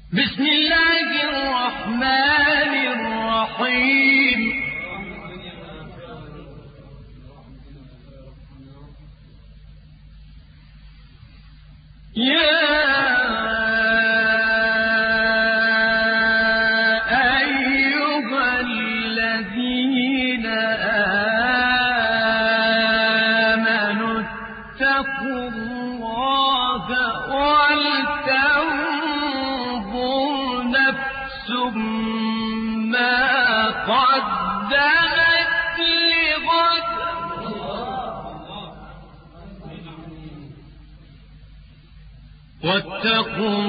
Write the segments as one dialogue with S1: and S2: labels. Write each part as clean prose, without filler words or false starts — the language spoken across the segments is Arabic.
S1: بسم الله الرحمن الرحيم. يا أيها الذين آمنوا اتقوا الله ولتنظر نفس ما قدمت لغد واتقوا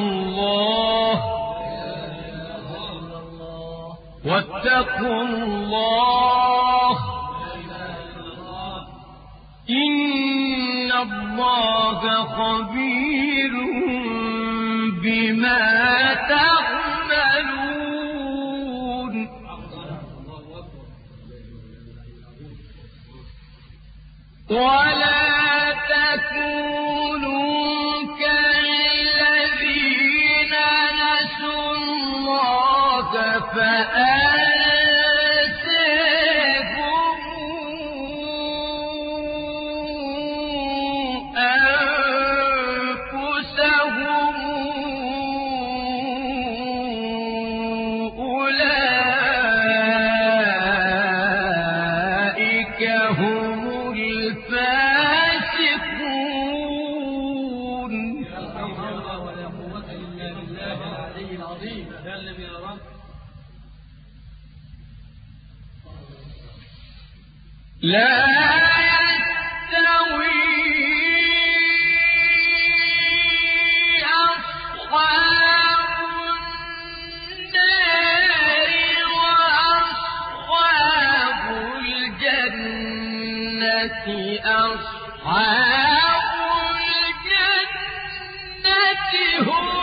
S1: الله إن الله خبير بما تعملون. ولا تكونوا كالذين نسوا الله فأنساهم أنفسهم أولئك هم الفاسقون.
S2: ولا قوة إلا بالله العلي العظيم.
S1: لا يستوي أصحاب النار وأصحاب الجنة أصحاب الجنة هم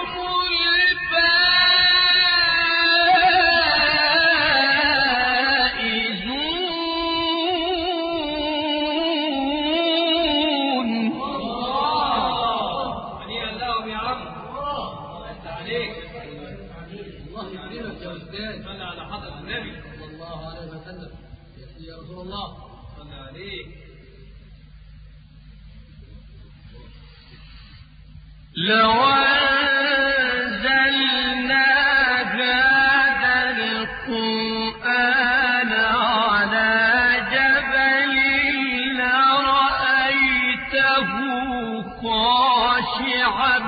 S1: لو أنزلنا هذا القرآن على جبل لرأيته خاشعا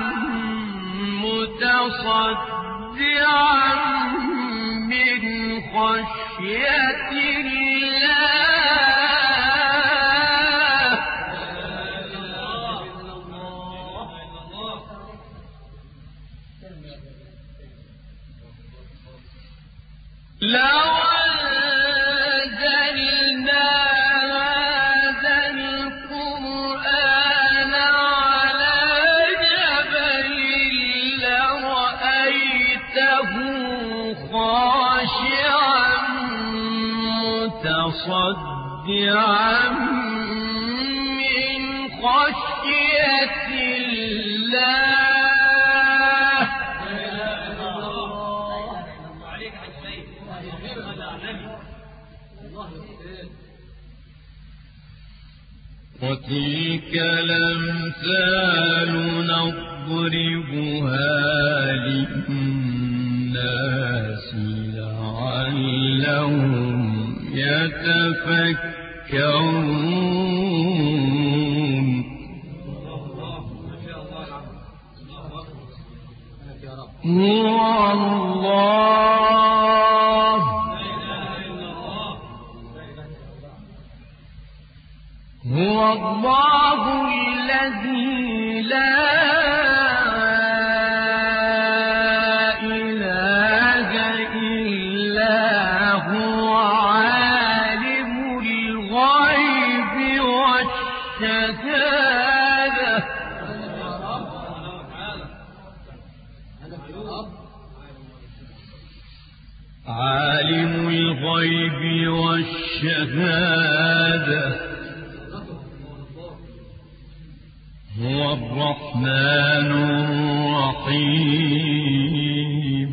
S1: متصدعا من خشية الله. لو أنزلنا هذا القرآن على جبل لرأيته خاشعا متصدعا من خشية الله. وتلك الأمثال نضربها للناس لعلهم يتفكرون. هو الله الذي لا إله إلا هو عالم الغيب والشهادة. عالم الغيب والشهادة هو الرحمن الرحيم.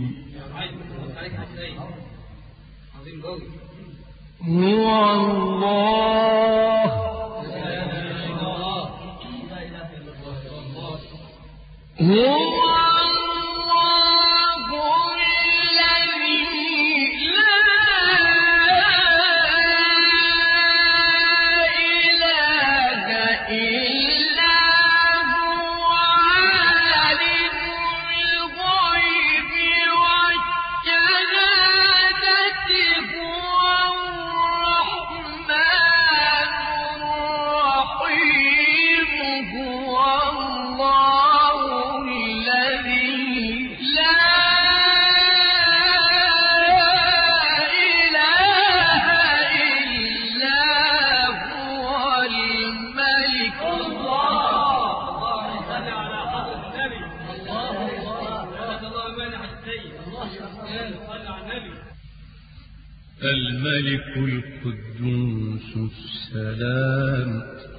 S1: الملك القدوس السلام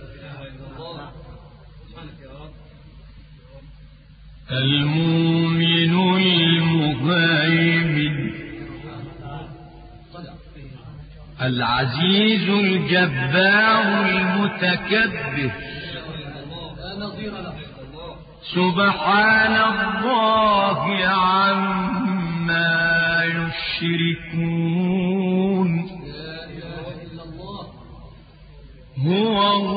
S1: المؤمن المهيمن العزيز الجبار المتكبر سبحان الله عما يشركون هو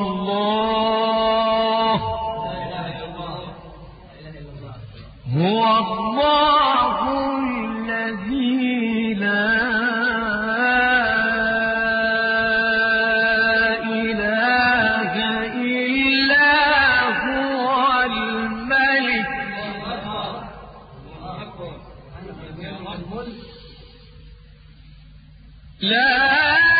S1: الله الذي لا إله إلا هو الملك لا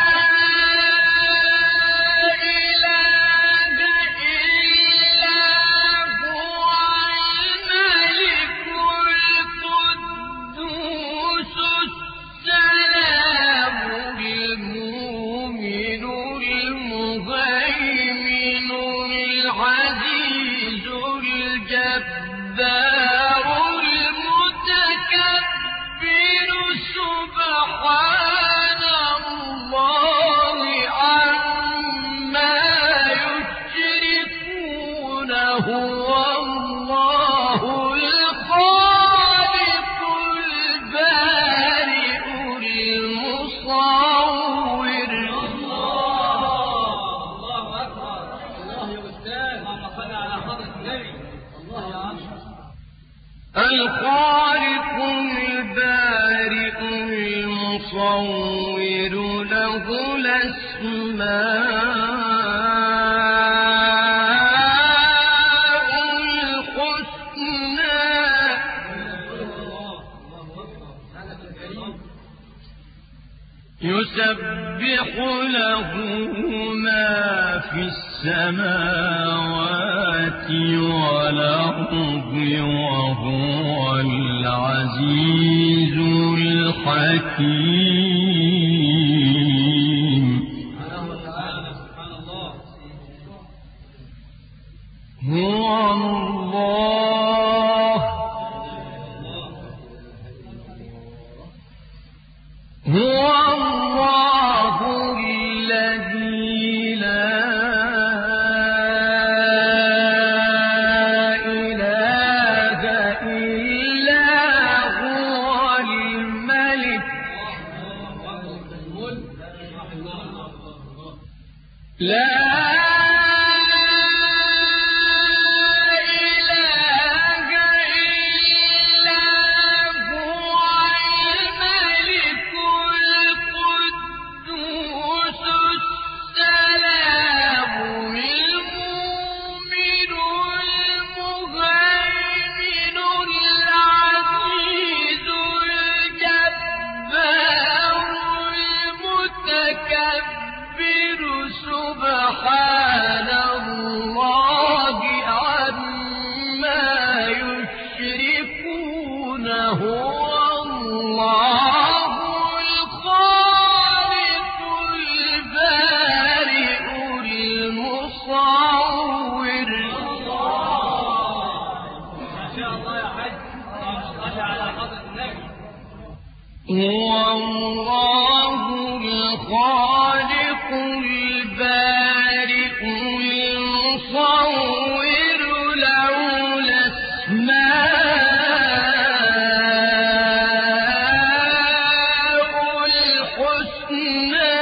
S1: الخالق البارئ المصور له الأسماء الحسنى يسبح له ما في السماوات والأرض وهو العزيز الحكيم هو الله الذي لا إله إلا هو الملك لا سبحان الله عما يشركون هو الله الخالق البارئ المصور هو الله الخالق البارئ المصور له الأسماء الحسنى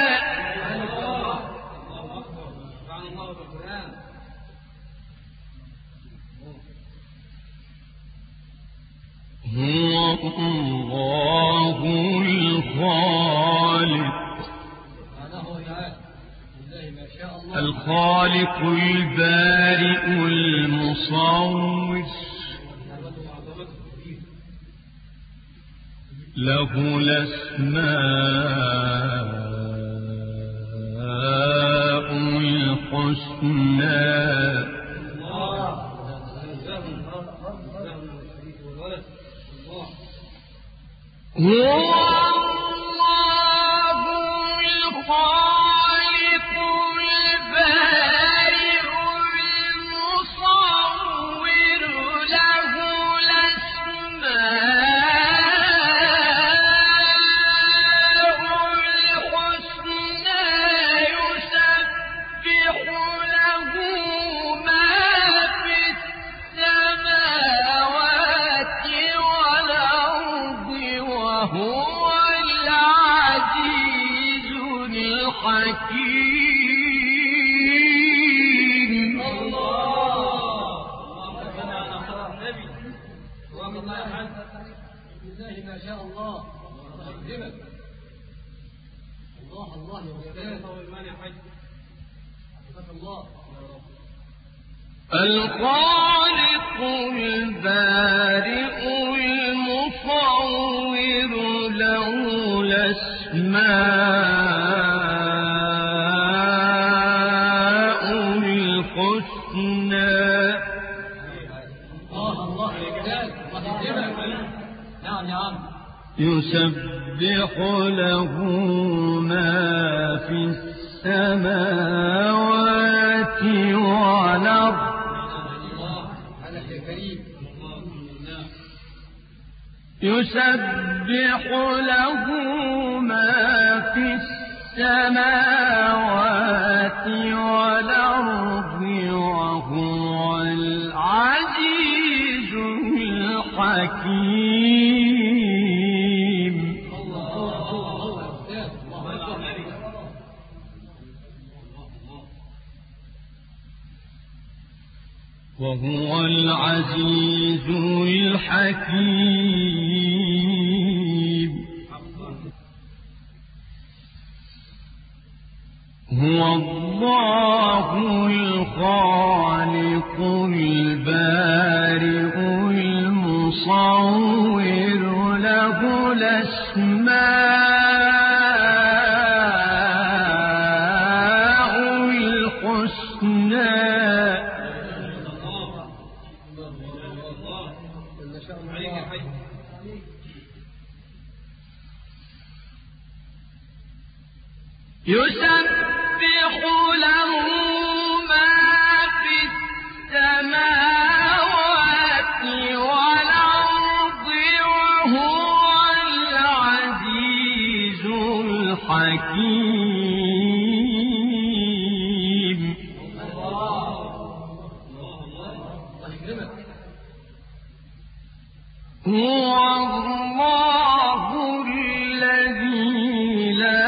S1: هو الله الخالق البارئ المصور له الأسماء الحسنى الخالق البارئ المصور له الأسماء الحسنى يسبح له ما في السماوات والأرض يسبح له ما في السماوات والأرض وهو العزيز الحكيم. وهو العزيز الحكيم. هو الله الخالق البارئ المصور له الأسماء الحسنى يسبح له ما في السماوات والأرض وهو العزيز الحكيم. هو الله الذي لا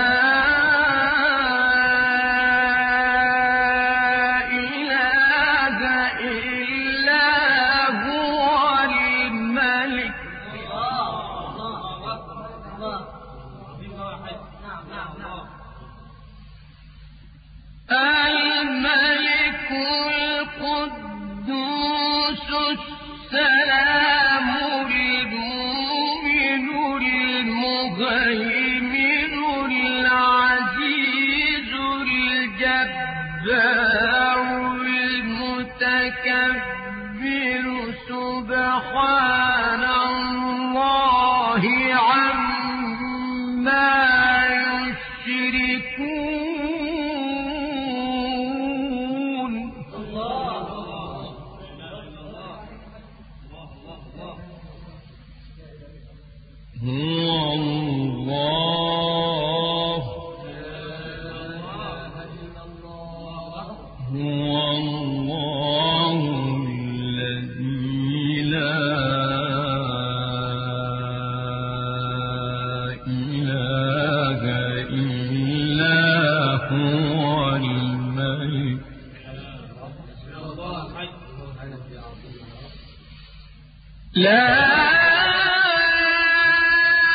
S1: الملك القدوس السلام المؤمن المهيمن العزيز الجبار المتكبر سبحان الله عما يشركون. هو الله الذي لا إله إلا هو الملك لا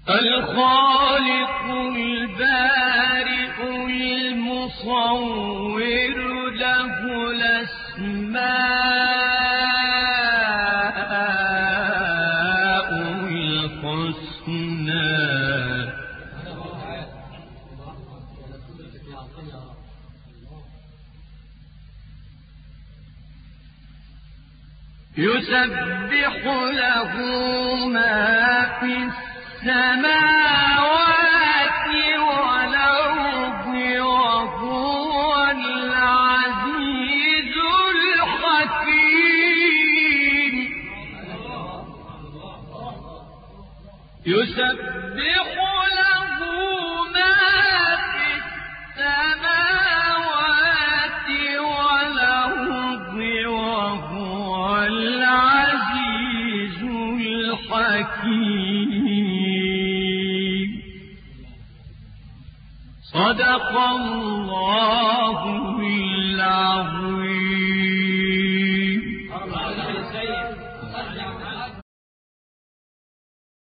S1: الخالق البارئ المصور له الأسماء الحسنى يسبح له ما في السماوات والأرض وهو العزيز الحكيم يسبح له ما في السماوات والأرض وهو العزيز الحكيم صدق الله العظيم.